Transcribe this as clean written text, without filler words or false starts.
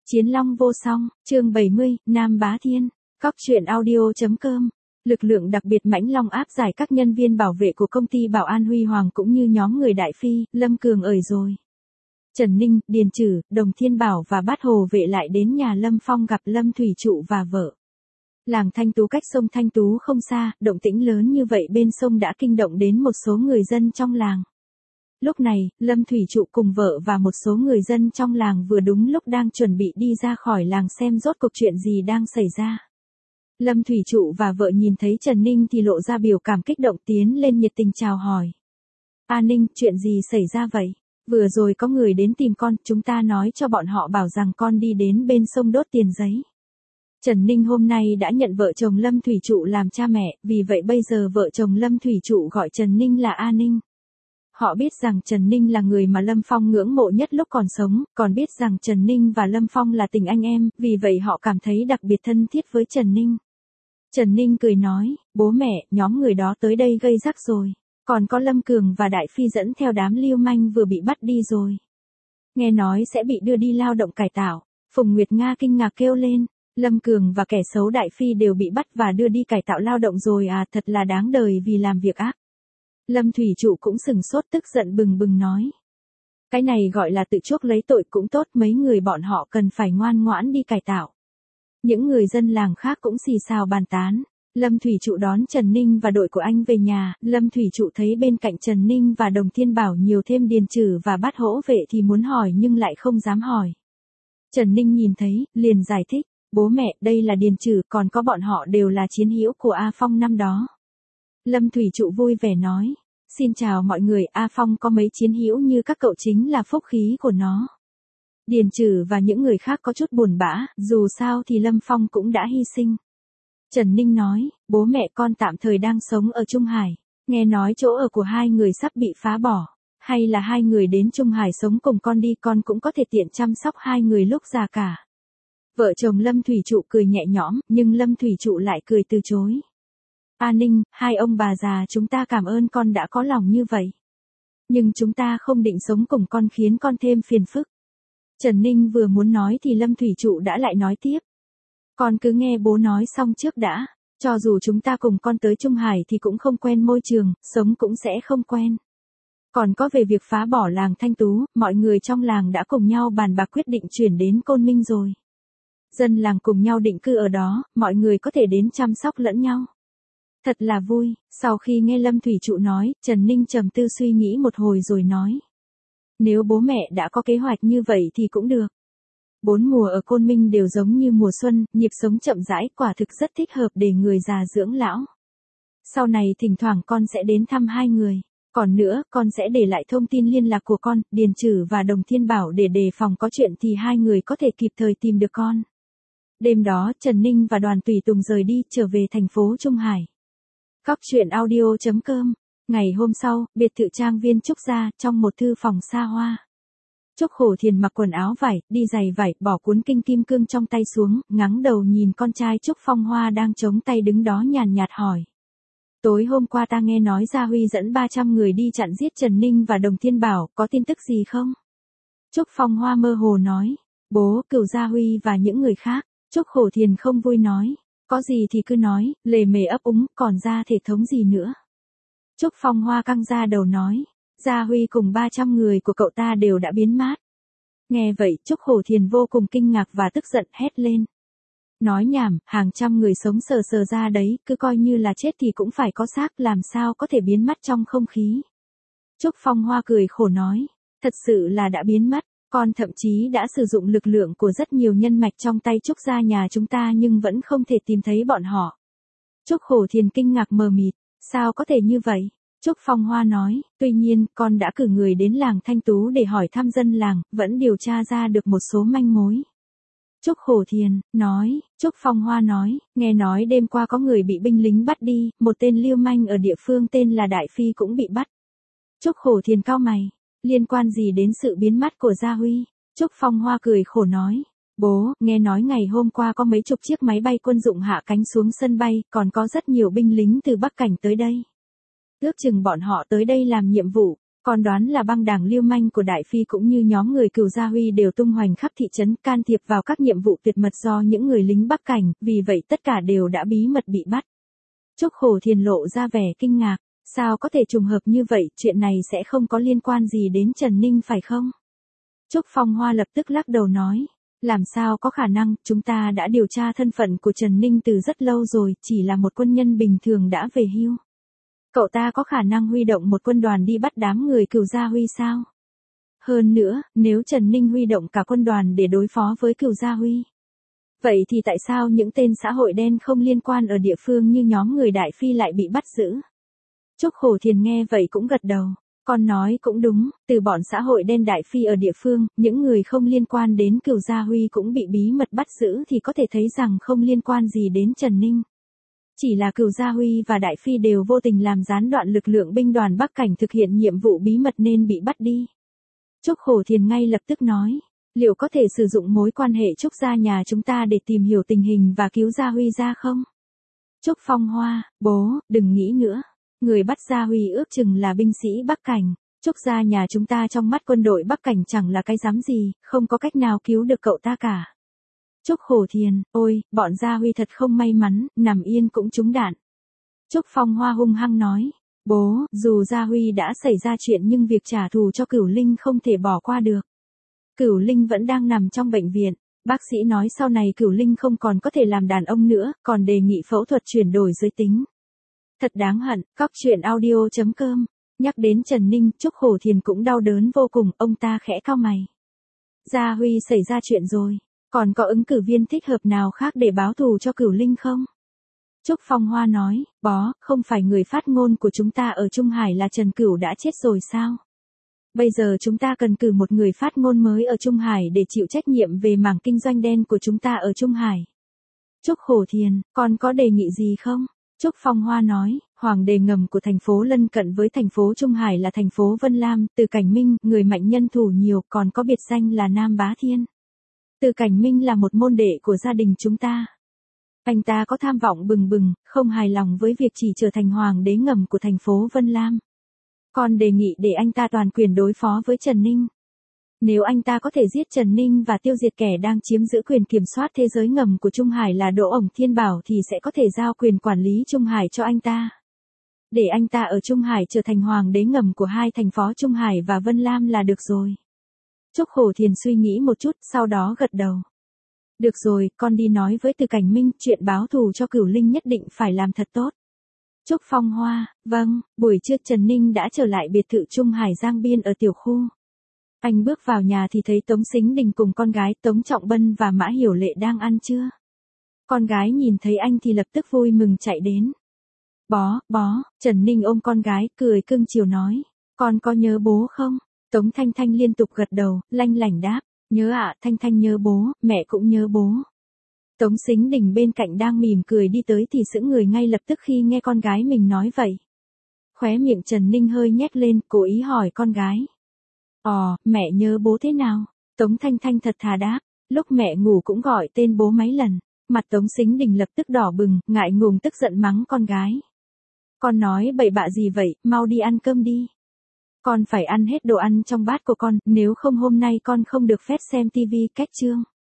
Chiến Long vô song, chương 70, Nam Bá Thiên, Cóc truyện audio.com. Lực lượng đặc biệt Mãnh Long áp giải các nhân viên bảo vệ của công ty Bảo An Huy Hoàng cũng như nhóm người Đại Phi, Lâm Cường ởi rồi. Trần Ninh, Điền Trử, Đồng Thiên Bảo và Bát Hồ Vệ lại đến nhà Lâm Phong gặp Lâm Thủy Trụ và vợ. Làng Thanh Tú cách sông Thanh Tú không xa, động tĩnh lớn như vậy bên sông đã kinh động đến một số người dân trong làng. Lúc này, Lâm Thủy Trụ cùng vợ và một số người dân trong làng vừa đúng lúc đang chuẩn bị đi ra khỏi làng xem rốt cuộc chuyện gì đang xảy ra. Lâm Thủy Trụ và vợ nhìn thấy Trần Ninh thì lộ ra biểu cảm kích động tiến lên nhiệt tình chào hỏi. A Ninh, chuyện gì xảy ra vậy? Vừa rồi có người đến tìm con, chúng ta nói cho bọn họ bảo rằng con đi đến bên sông đốt tiền giấy. Trần Ninh hôm nay đã nhận vợ chồng Lâm Thủy Trụ làm cha mẹ, vì vậy bây giờ vợ chồng Lâm Thủy Trụ gọi Trần Ninh là A Ninh. Họ biết rằng Trần Ninh là người mà Lâm Phong ngưỡng mộ nhất lúc còn sống, còn biết rằng Trần Ninh và Lâm Phong là tình anh em, vì vậy họ cảm thấy đặc biệt thân thiết với Trần Ninh. Trần Ninh cười nói, bố mẹ, nhóm người đó tới đây gây rắc rồi. Còn có Lâm Cường và Đại Phi dẫn theo đám lưu manh vừa bị bắt đi rồi. Nghe nói sẽ bị đưa đi lao động cải tạo. Phùng Nguyệt Nga kinh ngạc kêu lên, Lâm Cường và kẻ xấu Đại Phi đều bị bắt và đưa đi cải tạo lao động rồi à, thật là đáng đời vì làm việc ác. Lâm Thủy Trụ cũng sừng sốt tức giận bừng bừng nói. Cái này gọi là tự chuốc lấy tội cũng tốt, mấy người bọn họ cần phải ngoan ngoãn đi cải tạo. Những người dân làng khác cũng xì xào bàn tán. Lâm Thủy Trụ đón Trần Ninh và đội của anh về nhà, Lâm Thủy Trụ thấy bên cạnh Trần Ninh và Đồng Thiên Bảo nhiều thêm Điền Trử và Bát Hỗ Vệ thì muốn hỏi nhưng lại không dám hỏi. Trần Ninh nhìn thấy, liền giải thích, bố mẹ, đây là Điền Trử, còn có bọn họ đều là chiến hữu của A Phong năm đó. Lâm Thủy Trụ vui vẻ nói, xin chào mọi người, A Phong có mấy chiến hữu như các cậu chính là phúc khí của nó. Điền Trử và những người khác có chút buồn bã, dù sao thì Lâm Phong cũng đã hy sinh. Trần Ninh nói, bố mẹ con tạm thời đang sống ở Trung Hải, nghe nói chỗ ở của hai người sắp bị phá bỏ, hay là hai người đến Trung Hải sống cùng con đi, con cũng có thể tiện chăm sóc hai người lúc già cả. Vợ chồng Lâm Thủy Trụ cười nhẹ nhõm, nhưng Lâm Thủy Trụ lại cười từ chối. A Ninh, hai ông bà già chúng ta cảm ơn con đã có lòng như vậy. Nhưng chúng ta không định sống cùng con khiến con thêm phiền phức. Trần Ninh vừa muốn nói thì Lâm Thủy Trụ đã lại nói tiếp. Con cứ nghe bố nói xong trước đã, cho dù chúng ta cùng con tới Trung Hải thì cũng không quen môi trường, sống cũng sẽ không quen. Còn có về việc phá bỏ làng Thanh Tú, mọi người trong làng đã cùng nhau bàn bạc quyết định chuyển đến Côn Minh rồi. Dân làng cùng nhau định cư ở đó, mọi người có thể đến chăm sóc lẫn nhau. Thật là vui. Sau khi nghe Lâm Thủy Trụ nói, Trần Ninh trầm tư suy nghĩ một hồi rồi nói. Nếu bố mẹ đã có kế hoạch như vậy thì cũng được. 4 mùa ở Côn Minh đều giống như mùa xuân, nhịp sống chậm rãi, quả thực rất thích hợp để người già dưỡng lão. Sau này thỉnh thoảng con sẽ đến thăm hai người. Còn nữa, con sẽ để lại thông tin liên lạc của con, Điền Trử và Đồng Thiên Bảo để đề phòng có chuyện thì hai người có thể kịp thời tìm được con. Đêm đó, Trần Ninh và Đoàn Tùy Tùng rời đi, trở về thành phố Trung Hải. Cóc truyện audio.com. Ngày hôm sau, biệt thự trang viên Trúc gia, trong một thư phòng xa hoa. Trúc Hổ Thiền mặc quần áo vải, đi giày vải, bỏ cuốn kinh kim cương trong tay xuống, ngẩng đầu nhìn con trai Trúc Phong Hoa đang chống tay đứng đó nhàn nhạt hỏi. Tối hôm qua ta nghe nói Gia Huy dẫn 300 người đi chặn giết Trần Ninh và Đồng Thiên Bảo, có tin tức gì không? Trúc Phong Hoa mơ hồ nói. Bố, cửu Gia Huy và những người khác. Trúc Hổ Thiền không vui nói. Có gì thì cứ nói, lề mề ấp úng, còn ra thể thống gì nữa. Trúc Phong Hoa căng ra đầu nói. Gia Huy cùng 300 người của cậu ta đều đã biến mất. Nghe vậy, Trúc Hổ Thiền vô cùng kinh ngạc và tức giận hét lên. Nói nhảm, hàng trăm người sống sờ sờ ra đấy, cứ coi như là chết thì cũng phải có xác, làm sao có thể biến mất trong không khí. Trúc Phong Hoa cười khổ nói. Thật sự là đã biến mất, con thậm chí đã sử dụng lực lượng của rất nhiều nhân mạch trong tay Trúc gia nhà chúng ta nhưng vẫn không thể tìm thấy bọn họ. Trúc Hổ Thiền kinh ngạc mờ mịt, sao có thể như vậy? Trúc Phong Hoa nói, tuy nhiên, con đã cử người đến làng Thanh Tú để hỏi thăm dân làng, vẫn điều tra ra được một số manh mối. Trúc Hổ Thiền, nói, Trúc Phong Hoa nói, nghe nói đêm qua có người bị binh lính bắt đi, một tên lưu manh ở địa phương tên là Đại Phi cũng bị bắt. Trúc Hổ Thiền cau mày, liên quan gì đến sự biến mất của Gia Huy? Trúc Phong Hoa cười khổ nói, bố, nghe nói ngày hôm qua có mấy chục chiếc máy bay quân dụng hạ cánh xuống sân bay, còn có rất nhiều binh lính từ Bắc Cảnh tới đây. Ước chừng bọn họ tới đây làm nhiệm vụ, Con đoán là băng đảng lưu manh của Đại Phi cũng như nhóm người Cửu Gia Huy đều tung hoành khắp thị trấn, can thiệp vào các nhiệm vụ tuyệt mật do những người lính Bắc Cảnh, vì vậy tất cả đều đã bí mật bị bắt. Trúc Hổ Thiền lộ ra vẻ kinh ngạc, sao có thể trùng hợp như vậy, chuyện này sẽ không có liên quan gì đến Trần Ninh phải không? Trúc Phong Hoa lập tức lắc đầu nói, làm sao có khả năng, chúng ta đã điều tra thân phận của Trần Ninh từ rất lâu rồi, chỉ là một quân nhân bình thường đã về hưu. Cậu ta có khả năng huy động một quân đoàn đi bắt đám người Cửu Gia Huy sao? Hơn nữa, nếu Trần Ninh huy động cả quân đoàn để đối phó với Cửu Gia Huy, vậy thì tại sao những tên xã hội đen không liên quan ở địa phương như nhóm người Đại Phi lại bị bắt giữ? Trúc Hổ Thiền nghe vậy cũng gật đầu, con nói cũng đúng, từ bọn xã hội đen Đại Phi ở địa phương, những người không liên quan đến Cửu Gia Huy cũng bị bí mật bắt giữ thì có thể thấy rằng không liên quan gì đến Trần Ninh. Chỉ là Cửu Gia Huy và Đại Phi đều vô tình làm gián đoạn lực lượng binh đoàn Bắc Cảnh thực hiện nhiệm vụ bí mật nên bị bắt đi. Trúc Hổ Thiền ngay lập tức nói, liệu có thể sử dụng mối quan hệ Trúc gia nhà chúng ta để tìm hiểu tình hình và cứu Gia Huy ra không? Trúc Phong Hoa, bố, đừng nghĩ nữa. Người bắt Gia Huy ước chừng là binh sĩ Bắc Cảnh. Trúc gia nhà chúng ta trong mắt quân đội Bắc Cảnh chẳng là cái dám gì, không có cách nào cứu được cậu ta cả. Trúc Hổ Thiền, ôi, bọn Gia Huy thật không may mắn, nằm yên cũng trúng đạn. Trúc Phong Hoa hung hăng nói, bố, dù Gia Huy đã xảy ra chuyện nhưng việc trả thù cho Cửu Linh không thể bỏ qua được. Cửu Linh vẫn đang nằm trong bệnh viện, bác sĩ nói sau này Cửu Linh không còn có thể làm đàn ông nữa, còn đề nghị phẫu thuật chuyển đổi giới tính. Thật đáng hận, cóc.audio.com. Nhắc đến Trần Ninh, Trúc Hổ Thiền cũng đau đớn vô cùng, ông ta khẽ cau mày. Gia Huy xảy ra chuyện rồi, còn có ứng cử viên thích hợp nào khác để báo thù cho Cửu Linh không? Trúc Phong Hoa nói, bó, không phải người phát ngôn của chúng ta ở Trung Hải là Trần Cửu đã chết rồi sao? Bây giờ chúng ta cần cử một người phát ngôn mới ở Trung Hải để chịu trách nhiệm về mảng kinh doanh đen của chúng ta ở Trung Hải. Trúc Hổ Thiền, còn có đề nghị gì không? Trúc Phong Hoa nói, hoàng đề ngầm của thành phố lân cận với thành phố Trung Hải là thành phố Vân Lam, Từ Cảnh Minh, người mạnh nhân thủ nhiều, còn có biệt danh là Nam Bá Thiên. Từ Cảnh Minh là một môn đệ của gia đình chúng ta. Anh ta có tham vọng bừng bừng, không hài lòng với việc chỉ trở thành hoàng đế ngầm của thành phố Vân Lam. Con đề nghị để anh ta toàn quyền đối phó với Trần Ninh. Nếu anh ta có thể giết Trần Ninh và tiêu diệt kẻ đang chiếm giữ quyền kiểm soát thế giới ngầm của Trung Hải là Đỗ Ổng Thiên Bảo thì sẽ có thể giao quyền quản lý Trung Hải cho anh ta. Để anh ta ở Trung Hải trở thành hoàng đế ngầm của hai thành phố Trung Hải và Vân Lam là được rồi. Trúc Hổ Thiền suy nghĩ một chút, sau đó gật đầu. Được rồi, con đi nói với Từ Cảnh Minh, chuyện báo thù cho Cửu Linh nhất định phải làm thật tốt. Trúc Phong Hoa, vâng, buổi trưa Trần Ninh đã trở lại biệt thự Trung Hải Giang Biên ở tiểu khu. Anh bước vào nhà thì thấy Tống Sính Đình cùng con gái Tống Trọng Bân và Mã Hiểu Lệ đang ăn trưa. Con gái nhìn thấy anh thì lập tức vui mừng chạy đến. Bó, Trần Ninh ôm con gái, cười cưng chiều nói, con có nhớ bố không? Tống Thanh Thanh liên tục gật đầu, lanh lảnh đáp, nhớ ạ, Thanh Thanh nhớ bố, mẹ cũng nhớ bố. Tống Sính Đình bên cạnh đang mỉm cười đi tới thì sững người ngay lập tức khi nghe con gái mình nói vậy. Khóe miệng Trần Ninh hơi nhếch lên, cố ý hỏi con gái. Mẹ nhớ bố thế nào? Tống Thanh Thanh thật thà đáp, lúc mẹ ngủ cũng gọi tên bố mấy lần. Mặt Tống Sính Đình lập tức đỏ bừng, ngại ngùng tức giận mắng con gái. Con nói bậy bạ gì vậy, mau đi ăn cơm đi. Con phải ăn hết đồ ăn trong bát của con, nếu không hôm nay con không được phép xem tivi, cách chương.